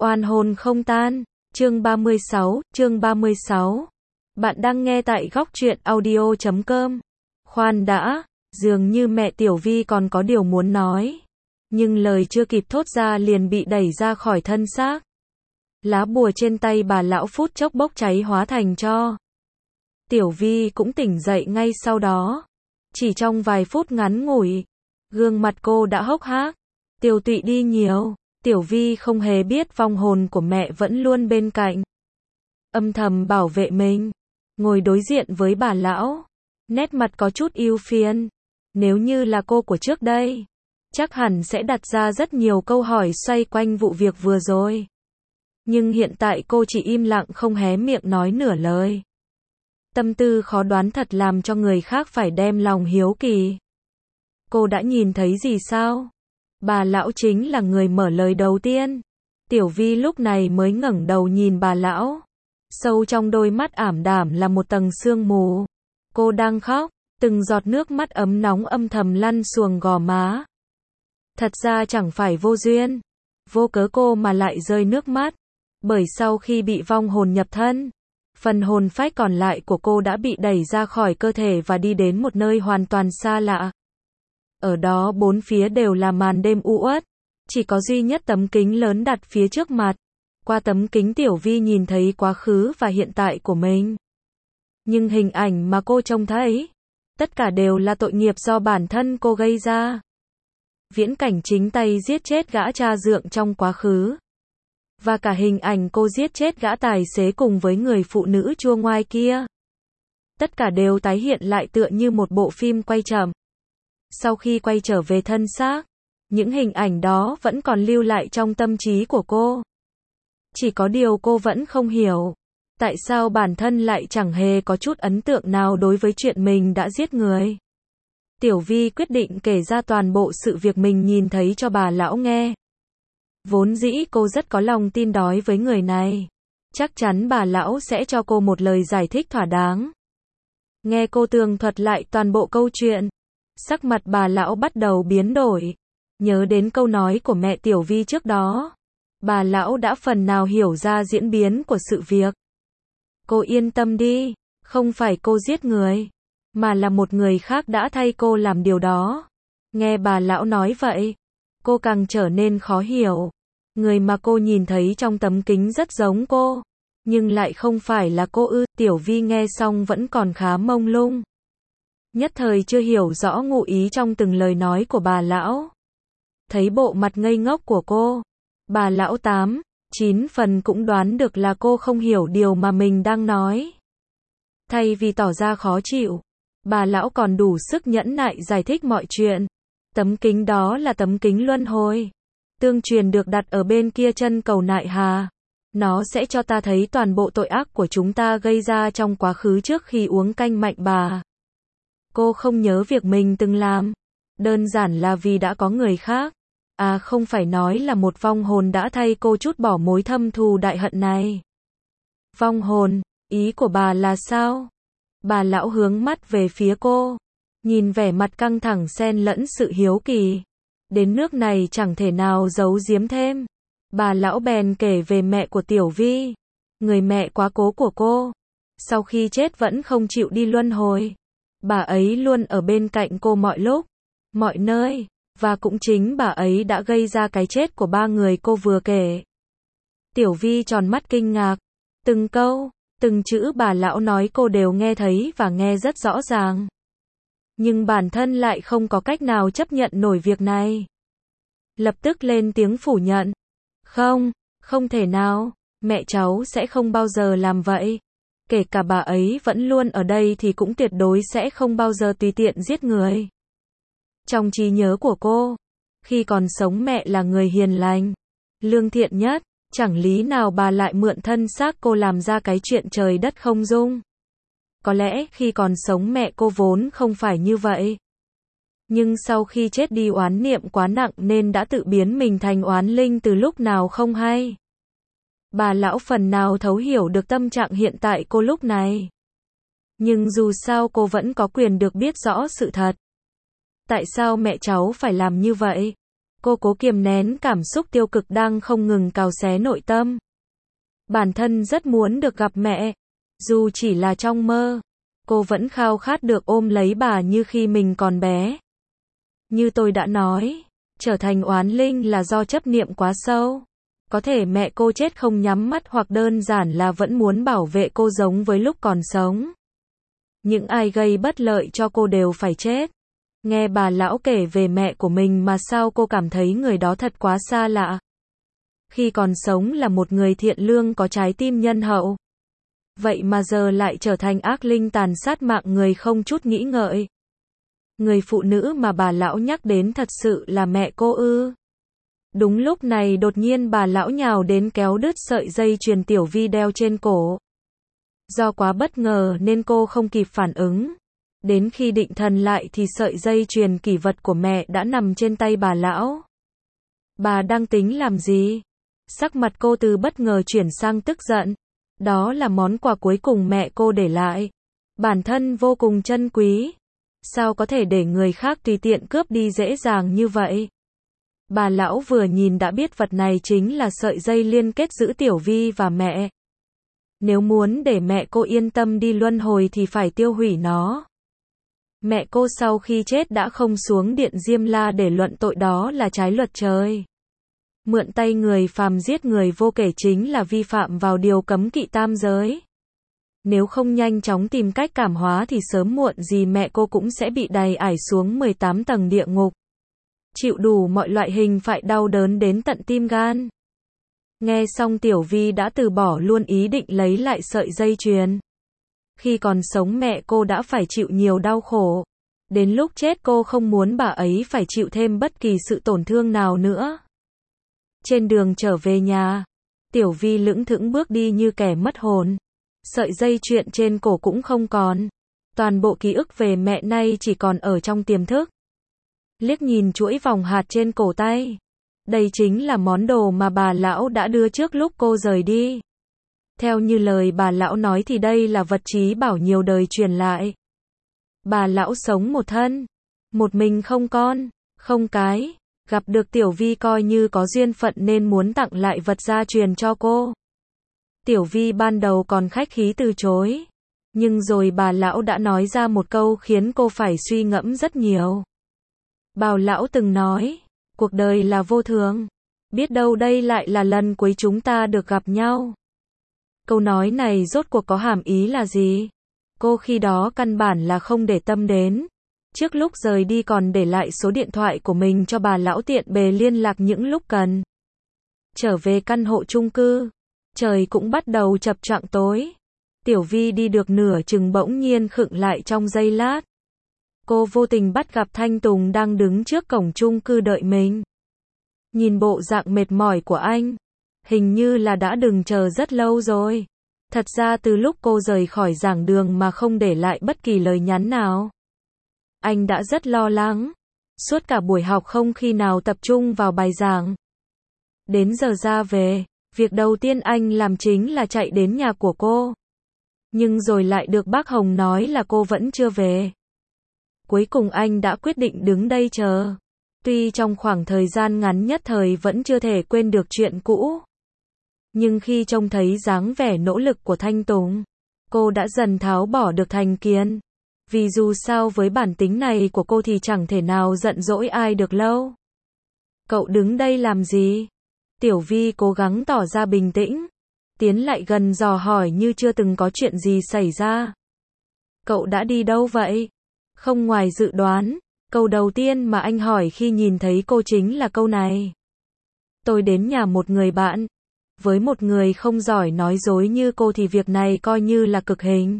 Oan hồn không tan, chương 36. Bạn đang nghe tại góc truyện audio.com. Khoan đã, dường như mẹ Tiểu Vi còn có điều muốn nói. Nhưng lời chưa kịp thốt ra liền bị đẩy ra khỏi thân xác. Lá bùa trên tay bà lão phút chốc bốc cháy hóa thành tro. Tiểu Vi cũng tỉnh dậy ngay sau đó. Chỉ trong vài phút ngắn ngủi, gương mặt cô đã hốc hác, tiều tụy đi nhiều. Tiểu Vi không hề biết vong hồn của mẹ vẫn luôn bên cạnh, âm thầm bảo vệ mình. Ngồi đối diện với bà lão, nét mặt có chút ưu phiền. Nếu như là cô của trước đây, chắc hẳn sẽ đặt ra rất nhiều câu hỏi xoay quanh vụ việc vừa rồi. Nhưng hiện tại cô chỉ im lặng không hé miệng nói nửa lời. Tâm tư khó đoán thật làm cho người khác phải đem lòng hiếu kỳ. Cô đã nhìn thấy gì sao? Bà lão chính là người mở lời đầu tiên. Tiểu Vi lúc này mới ngẩng đầu nhìn bà lão. Sâu trong đôi mắt ảm đạm là một tầng sương mù. Cô đang khóc, từng giọt nước mắt ấm nóng âm thầm lăn xuồng gò má. Thật ra chẳng phải vô duyên, vô cớ cô mà lại rơi nước mắt. Bởi sau khi bị vong hồn nhập thân, phần hồn phách còn lại của cô đã bị đẩy ra khỏi cơ thể và đi đến một nơi hoàn toàn xa lạ. Ở đó bốn phía đều là màn đêm u uất, chỉ có duy nhất tấm kính lớn đặt phía trước mặt. Qua tấm kính Tiểu Vi nhìn thấy quá khứ và hiện tại của mình. Nhưng hình ảnh mà cô trông thấy, tất cả đều là tội nghiệp do bản thân cô gây ra. Viễn cảnh chính tay giết chết gã cha dượng trong quá khứ. Và cả hình ảnh cô giết chết gã tài xế cùng với người phụ nữ chua ngoai kia. Tất cả đều tái hiện lại tựa như một bộ phim quay chậm. Sau khi quay trở về thân xác, những hình ảnh đó vẫn còn lưu lại trong tâm trí của cô. Chỉ có điều cô vẫn không hiểu, tại sao bản thân lại chẳng hề có chút ấn tượng nào đối với chuyện mình đã giết người. Tiểu Vi quyết định kể ra toàn bộ sự việc mình nhìn thấy cho bà lão nghe. Vốn dĩ cô rất có lòng tin đối với người này. Chắc chắn bà lão sẽ cho cô một lời giải thích thỏa đáng. Nghe cô tường thuật lại toàn bộ câu chuyện, sắc mặt bà lão bắt đầu biến đổi. Nhớ đến câu nói của mẹ Tiểu Vi trước đó, bà lão đã phần nào hiểu ra diễn biến của sự việc. Cô yên tâm đi, không phải cô giết người, mà là một người khác đã thay cô làm điều đó. Nghe bà lão nói vậy, cô càng trở nên khó hiểu. Người mà cô nhìn thấy trong tấm kính rất giống cô, nhưng lại không phải là cô ư. Tiểu Vi nghe xong vẫn còn khá mông lung. Nhất thời chưa hiểu rõ ngụ ý trong từng lời nói của bà lão. Thấy bộ mặt ngây ngốc của cô, bà lão 8-9 phần cũng đoán được là cô không hiểu điều mà mình đang nói. Thay vì tỏ ra khó chịu, bà lão còn đủ sức nhẫn nại giải thích mọi chuyện. Tấm kính đó là tấm kính luân hồi. Tương truyền được đặt ở bên kia chân cầu Nại Hà. Nó sẽ cho ta thấy toàn bộ tội ác của chúng ta gây ra trong quá khứ trước khi uống canh mạnh bà. Cô không nhớ việc mình từng làm. Đơn giản là vì đã có người khác. À không phải nói là một vong hồn đã thay cô trút bỏ mối thâm thù đại hận này. Vong hồn, ý của bà là sao? Bà lão hướng mắt về phía cô, nhìn vẻ mặt căng thẳng xen lẫn sự hiếu kỳ. Đến nước này chẳng thể nào giấu giếm thêm. Bà lão bèn kể về mẹ của Tiểu Vi, người mẹ quá cố của cô. Sau khi chết vẫn không chịu đi luân hồi. Bà ấy luôn ở bên cạnh cô mọi lúc, mọi nơi. Và cũng chính bà ấy đã gây ra cái chết của ba người cô vừa kể. Tiểu Vi tròn mắt kinh ngạc. Từng câu, từng chữ bà lão nói cô đều nghe thấy và nghe rất rõ ràng. Nhưng bản thân lại không có cách nào chấp nhận nổi việc này. Lập tức lên tiếng phủ nhận. Không, không thể nào, mẹ cháu sẽ không bao giờ làm vậy. Kể cả bà ấy vẫn luôn ở đây thì cũng tuyệt đối sẽ không bao giờ tùy tiện giết người. Trong trí nhớ của cô, khi còn sống mẹ là người hiền lành, lương thiện nhất, chẳng lý nào bà lại mượn thân xác cô làm ra cái chuyện trời đất không dung. Có lẽ khi còn sống mẹ cô vốn không phải như vậy. Nhưng sau khi chết đi oán niệm quá nặng nên đã tự biến mình thành oán linh từ lúc nào không hay. Bà lão phần nào thấu hiểu được tâm trạng hiện tại cô lúc này. Nhưng dù sao cô vẫn có quyền được biết rõ sự thật. Tại sao mẹ cháu phải làm như vậy? Cô cố kiềm nén cảm xúc tiêu cực đang không ngừng cào xé nội tâm. Bản thân rất muốn được gặp mẹ. Dù chỉ là trong mơ, cô vẫn khao khát được ôm lấy bà như khi mình còn bé. Như tôi đã nói, trở thành oán linh là do chấp niệm quá sâu. Có thể mẹ cô chết không nhắm mắt hoặc đơn giản là vẫn muốn bảo vệ cô giống với lúc còn sống. Những ai gây bất lợi cho cô đều phải chết. Nghe bà lão kể về mẹ của mình mà sao cô cảm thấy người đó thật quá xa lạ. Khi còn sống là một người thiện lương có trái tim nhân hậu. Vậy mà giờ lại trở thành ác linh tàn sát mạng người không chút nghĩ ngợi. Người phụ nữ mà bà lão nhắc đến thật sự là mẹ cô ư? Đúng lúc này đột nhiên bà lão nhào đến kéo đứt sợi dây chuyền Tiểu Vi đeo trên cổ. Do quá bất ngờ nên cô không kịp phản ứng. Đến khi định thần lại thì sợi dây chuyền kỷ vật của mẹ đã nằm trên tay bà lão. Bà đang tính làm gì? Sắc mặt cô từ bất ngờ chuyển sang tức giận. Đó là món quà cuối cùng mẹ cô để lại. Bản thân vô cùng trân quý. Sao có thể để người khác tùy tiện cướp đi dễ dàng như vậy? Bà lão vừa nhìn đã biết vật này chính là sợi dây liên kết giữa Tiểu Vi và mẹ. Nếu muốn để mẹ cô yên tâm đi luân hồi thì phải tiêu hủy nó. Mẹ cô sau khi chết đã không xuống điện Diêm La để luận tội, đó là trái luật trời. Mượn tay người phàm giết người vô kể chính là vi phạm vào điều cấm kỵ tam giới. Nếu không nhanh chóng tìm cách cảm hóa thì sớm muộn gì mẹ cô cũng sẽ bị đày ải xuống 18 tầng địa ngục. Chịu đủ mọi loại hình phạt đau đớn đến tận tim gan. Nghe xong Tiểu Vi đã từ bỏ luôn ý định lấy lại sợi dây chuyền. Khi còn sống mẹ cô đã phải chịu nhiều đau khổ. Đến lúc chết cô không muốn bà ấy phải chịu thêm bất kỳ sự tổn thương nào nữa. Trên đường trở về nhà, Tiểu Vi lững thững bước đi như kẻ mất hồn. Sợi dây chuyền trên cổ cũng không còn. Toàn bộ ký ức về mẹ nay chỉ còn ở trong tiềm thức. Liếc nhìn chuỗi vòng hạt trên cổ tay. Đây chính là món đồ mà bà lão đã đưa trước lúc cô rời đi. Theo như lời bà lão nói thì đây là vật trí bảo nhiều đời truyền lại. Bà lão sống một thân, một mình không con, không cái. Gặp được Tiểu Vi coi như có duyên phận nên muốn tặng lại vật gia truyền cho cô. Tiểu Vi ban đầu còn khách khí từ chối. Nhưng rồi bà lão đã nói ra một câu khiến cô phải suy ngẫm rất nhiều. Bà lão từng nói, cuộc đời là vô thường. Biết đâu đây lại là lần cuối chúng ta được gặp nhau. Câu nói này rốt cuộc có hàm ý là gì? Cô khi đó căn bản là không để tâm đến. Trước lúc rời đi còn để lại số điện thoại của mình cho bà lão tiện bề liên lạc những lúc cần. Trở về căn hộ chung cư, trời cũng bắt đầu chập choạng tối. Tiểu Vi đi được nửa chừng bỗng nhiên khựng lại trong giây lát. Cô vô tình bắt gặp Thanh Tùng đang đứng trước cổng chung cư đợi mình. Nhìn bộ dạng mệt mỏi của anh, hình như là đã đừng chờ rất lâu rồi. Thật ra từ lúc cô rời khỏi giảng đường mà không để lại bất kỳ lời nhắn nào. Anh đã rất lo lắng. Suốt cả buổi học không khi nào tập trung vào bài giảng. Đến giờ ra về, việc đầu tiên anh làm chính là chạy đến nhà của cô. Nhưng rồi lại được bác Hồng nói là cô vẫn chưa về. Cuối cùng anh đã quyết định đứng đây chờ. Tuy trong khoảng thời gian ngắn nhất thời vẫn chưa thể quên được chuyện cũ. Nhưng khi trông thấy dáng vẻ nỗ lực của Thanh Tùng, cô đã dần tháo bỏ được thành kiến. Vì dù sao với bản tính này của cô thì chẳng thể nào giận dỗi ai được lâu. Cậu đứng đây làm gì? Tiểu Vi cố gắng tỏ ra bình tĩnh. Tiến lại gần dò hỏi như chưa từng có chuyện gì xảy ra. Cậu đã đi đâu vậy? Không ngoài dự đoán, câu đầu tiên mà anh hỏi khi nhìn thấy cô chính là câu này. Tôi đến nhà một người bạn. Với một người không giỏi nói dối như cô thì việc này coi như là cực hình.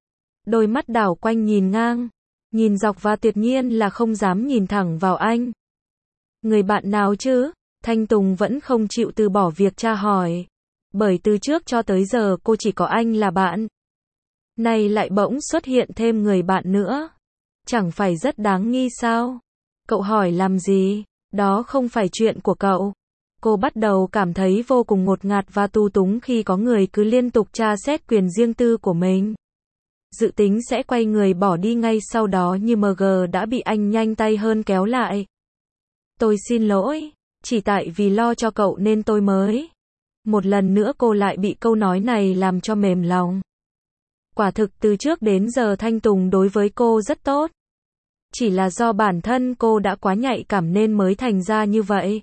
Đôi mắt đảo quanh nhìn ngang, nhìn dọc và tuyệt nhiên là không dám nhìn thẳng vào anh. Người bạn nào chứ? Thanh Tùng vẫn không chịu từ bỏ việc tra hỏi. Bởi từ trước cho tới giờ cô chỉ có anh là bạn. Nay lại bỗng xuất hiện thêm người bạn nữa. Chẳng phải rất đáng nghi sao? Cậu hỏi làm gì? Đó không phải chuyện của cậu. Cô bắt đầu cảm thấy vô cùng ngột ngạt và tù túng khi có người cứ liên tục tra xét quyền riêng tư của mình. Dự tính sẽ quay người bỏ đi ngay sau đó nhưng MG đã bị anh nhanh tay hơn kéo lại. Tôi xin lỗi, chỉ tại vì lo cho cậu nên tôi mới. Một lần nữa cô lại bị câu nói này làm cho mềm lòng. Quả thực từ trước đến giờ Thanh Tùng đối với cô rất tốt. Chỉ là do bản thân cô đã quá nhạy cảm nên mới thành ra như vậy.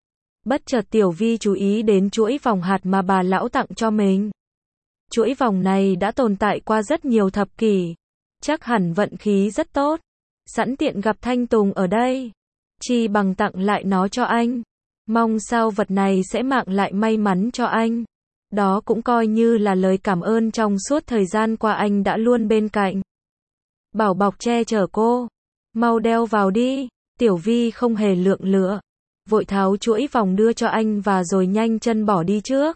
Bất chợt Tiểu Vi chú ý đến chuỗi vòng hạt mà bà lão tặng cho mình. Chuỗi vòng này đã tồn tại qua rất nhiều thập kỷ. Chắc hẳn vận khí rất tốt. Sẵn tiện gặp Thanh Tùng ở đây. Chi bằng tặng lại nó cho anh. Mong sao vật này sẽ mang lại may mắn cho anh. Đó cũng coi như là lời cảm ơn trong suốt thời gian qua anh đã luôn bên cạnh. Bảo bọc che chở cô. Mau đeo vào đi. Tiểu Vi không hề lượng lựa. Vội tháo chuỗi vòng đưa cho anh và rồi nhanh chân bỏ đi trước.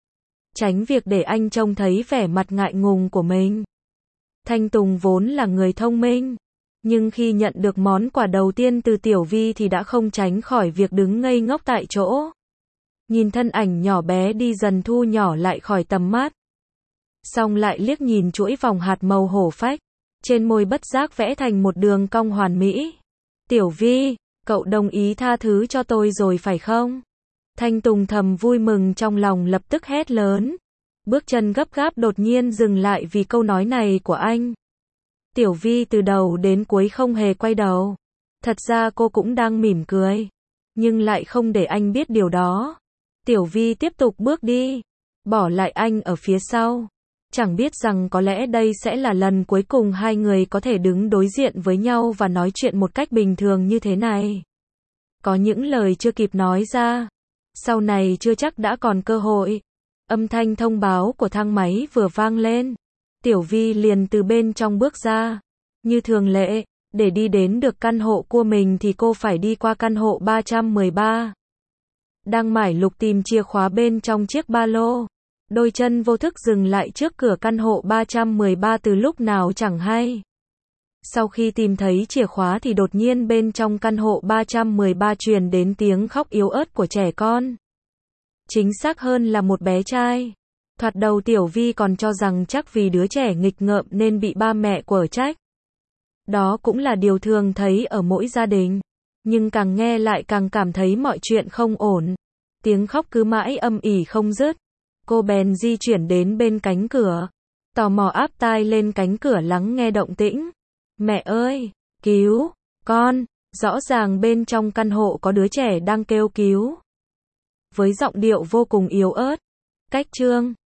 Tránh việc để anh trông thấy vẻ mặt ngại ngùng của mình. Thanh Tùng vốn là người thông minh. Nhưng khi nhận được món quà đầu tiên từ Tiểu Vi thì đã không tránh khỏi việc đứng ngây ngốc tại chỗ. Nhìn thân ảnh nhỏ bé đi dần thu nhỏ lại khỏi tầm mắt. Xong lại liếc nhìn chuỗi vòng hạt màu hổ phách. Trên môi bất giác vẽ thành một đường cong hoàn mỹ. Tiểu Vi, cậu đồng ý tha thứ cho tôi rồi phải không? Thanh Tùng thầm vui mừng trong lòng lập tức hét lớn. Bước chân gấp gáp đột nhiên dừng lại vì câu nói này của anh. Tiểu Vi từ đầu đến cuối không hề quay đầu. Thật ra cô cũng đang mỉm cười. Nhưng lại không để anh biết điều đó. Tiểu Vi tiếp tục bước đi. Bỏ lại anh ở phía sau. Chẳng biết rằng có lẽ đây sẽ là lần cuối cùng hai người có thể đứng đối diện với nhau và nói chuyện một cách bình thường như thế này. Có những lời chưa kịp nói ra. Sau này chưa chắc đã còn cơ hội. Âm thanh thông báo của thang máy vừa vang lên. Tiểu Vi liền từ bên trong bước ra. Như thường lệ, để đi đến được căn hộ của mình thì cô phải đi qua căn hộ 313. Đang mải lục tìm chìa khóa bên trong chiếc ba lô. Đôi chân vô thức dừng lại trước cửa căn hộ 313 từ lúc nào chẳng hay. Sau khi tìm thấy chìa khóa thì đột nhiên bên trong căn hộ 313 truyền đến tiếng khóc yếu ớt của trẻ con. Chính xác hơn là một bé trai. Thoạt đầu Tiểu Vi còn cho rằng chắc vì đứa trẻ nghịch ngợm nên bị ba mẹ quở trách. Đó cũng là điều thường thấy ở mỗi gia đình. Nhưng càng nghe lại càng cảm thấy mọi chuyện không ổn. Tiếng khóc cứ mãi âm ỉ không dứt. Cô bèn di chuyển đến bên cánh cửa. Tò mò áp tai lên cánh cửa lắng nghe động tĩnh. Mẹ ơi, cứu, con, rõ ràng bên trong căn hộ có đứa trẻ đang kêu cứu. Với giọng điệu vô cùng yếu ớt. Cách chương